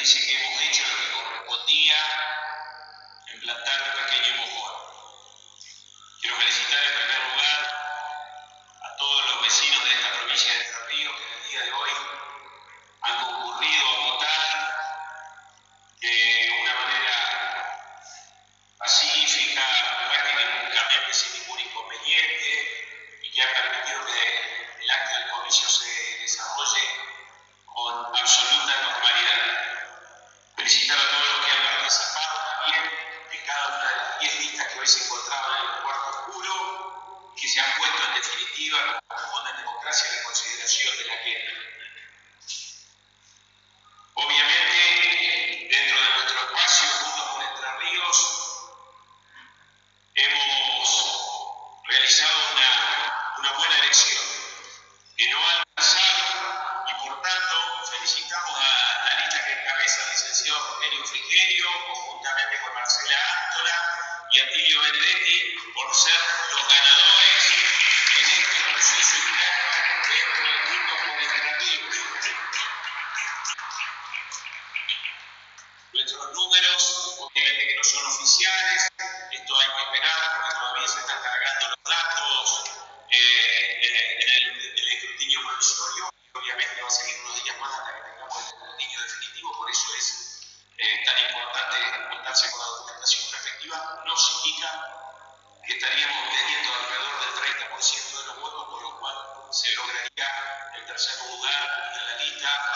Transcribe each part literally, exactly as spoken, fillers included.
parece que hemos hecho lo que correspondía en plantar un pequeño mojón. Quiero felicitar en primer lugar a todos los vecinos de esta provincia de Entre Ríos que en el día de hoy han concurrido a votar de una manera pacífica, prácticamente sin ningún inconveniente, y que ha permitido que el acta del comicio se desarrolle con absoluta normalidad. Felicitar a todos los que han participado también en cada una de las diez listas que hoy se encontraban en el cuarto oscuro, que se han puesto en definitiva con la democracia y la consideración de la gente. Obviamente, dentro de nuestro espacio, Juntos por Entre Ríos, hemos realizado una, una buena elección, que no ha alcanzado, y por tanto felicitamos a la lista que encabeza el licenciado Rogelio Frigerio, conjuntamente con Marcela Ántola y Atilio Benedetti, por ser los ganadores en este proceso interno dentro del Juntos por Entre Ríos. Nuestros números, obviamente que no son oficiales, esto hay que esperar porque todavía se están cargando los datos eh, eh, en, el, en el escrutinio provisorio, y obviamente va a seguir unos días más hasta que tengamos el escrutinio definitivo, por eso es eh, tan importante contarse con la documentación respectiva. No significa que estaríamos obteniendo alrededor del treinta por ciento de los votos, por lo cual se lograría el tercer lugar en la lista.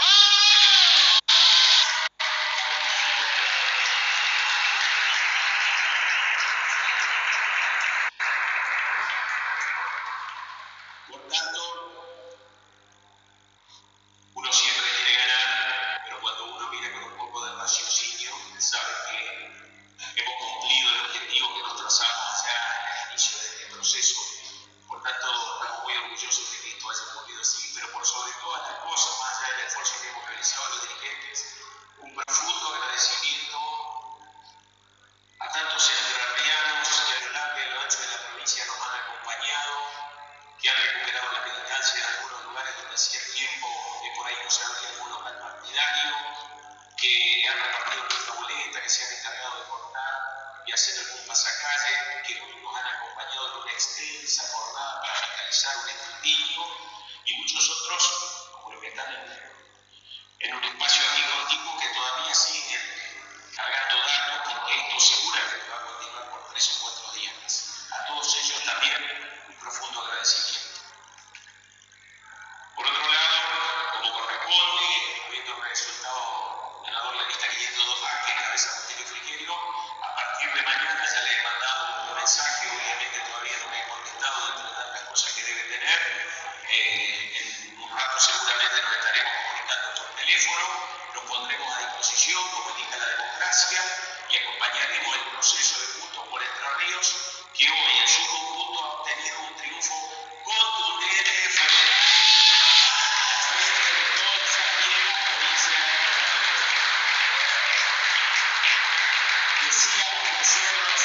Por tanto, uno siempre quiere ganar, pero cuando uno mira con un poco de raciocinio, sabe que hemos cumplido el objetivo que nos trazamos ya en el inicio de este proceso. Por tanto, estamos muy orgullosos de que esto haya ocurrido así, pero por sobre todas las cosas, más allá del esfuerzo que hemos realizado los dirigentes, un profundo agradecimiento a tantos entrerrianos que a lo largo y a lo ancho de la provincia nos han acompañado, que han recuperado la militancia en algunos lugares donde hacía tiempo que por ahí no se abría algún local partidario, que han repartido nuestra boleta, que se han encargado de cortar y hacer algún pasacalle, que hoy nos han acompañado en una extensa jornada para fiscalizar un escrutinio, y muchos otros, como los que están en, en un espacio aquí contigo, que todavía siguen cargando datos, porque esto seguramente va a continuar por tres o cuatro días más. A todos ellos también un profundo agradecimiento. Por otro lado, como corresponde, habiendo resultado ganador la lista quinientos dos A, que encabeza Rogelio Frigerio, a partir de mañana ya le he mandado un mensaje, obviamente todavía no me he contestado dentro de tantas cosas que debe tener. Eh, en un rato seguramente nos estaremos comunicando por teléfono, nos pondremos a disposición, como indica la democracia, y acompañaremos el proceso de Juntos por Entre Ríos, que hoy en su conjunto ha obtenido un triunfo contundente federal frente de todos aquí en la provincia de Entre Ríos. Decíamos nosotros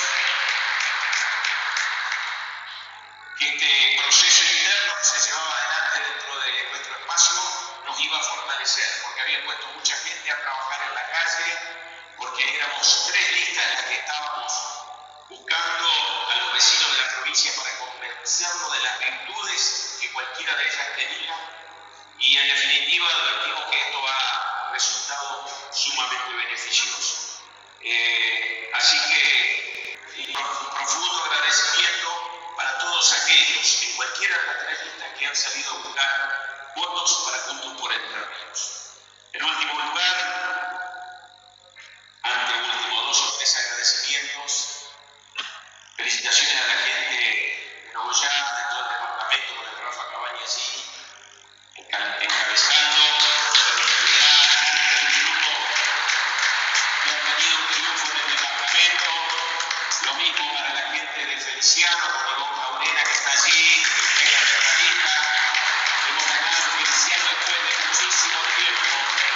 que este proceso interno que se llevaba adelante dentro de nuestro espacio nos iba a fortalecer, porque había puesto mucha gente a trabajar en la calle, porque éramos tres listas en las que estábamos buscando a los vecinos de la provincia para convencerlos de las virtudes que cualquiera de ellas tenía, y en definitiva advertimos que esto ha resultado sumamente beneficioso. Eh, así que un profundo agradecimiento para todos aquellos en cualquiera de las tres listas que han salido a buscar votos para Juntos por Entre Ríos. En último lugar, ante último, dos o tres agradecimientos. Felicitaciones a la gente de Nogoyá, de todo el departamento, con el Rafa Cabañas allí encabezando, pero en realidad este es un grupo que ha tenido un triunfo en el departamento. Lo mismo para la gente de Feliciano, con Ivonne Cabrera, que está allí, que integra la lista. Hemos ganado Feliciano después de muchísimo tiempo.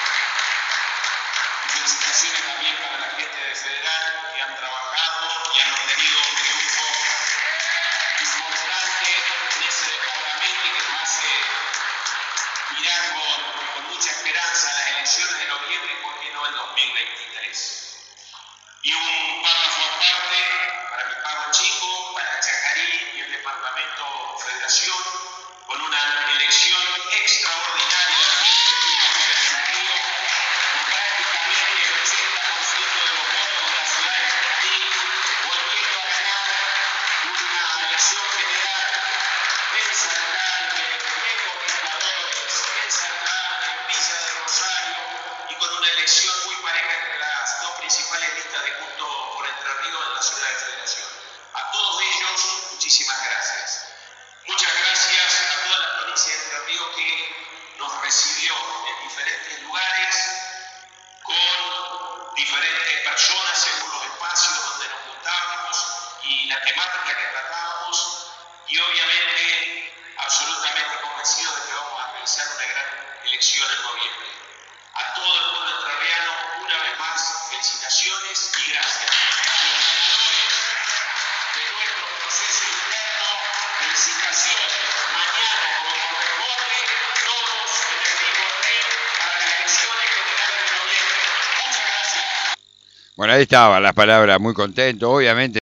Y felicitaciones también para la gente de Federal, que han trabajado y han obtenido un triunfo importante en ese departamento, y que nos hace mirar con, con mucha esperanza las elecciones de noviembre, porque no el dos mil veintitrés. Y un párrafo aparte para mi párrafo chico, para Chacarí y el departamento Federación, con una elección extraordinaria de la gente con prácticamente el ochenta por ciento de los votos de la ciudad de Chacarí, volviendo a ganar una elección general en San Carlos, en Conquistadores, en San Carlos, en Villa del Rosario, y con una elección muy pareja entre las dos principales listas de Juntos por Entre Ríos en la ciudad de Federación. A todos ellos, muchísimas gracias. Muchas gracias a toda la provincia de Entre Ríos que nos recibió en diferentes lugares, con diferentes personas según los espacios donde nos juntábamos y la temática que tratábamos, y obviamente absolutamente convencido de que vamos a realizar una gran elección en noviembre. A todo el pueblo entrerriano, una vez más, felicitaciones y gracias. A los ganadores de nuestro proceso interno, felicitaciones. Mañana, como corresponde, todos en el mismo tren para las elecciones generales de noviembre. Muchas gracias. Bueno, ahí estaban las palabras, muy contento, obviamente.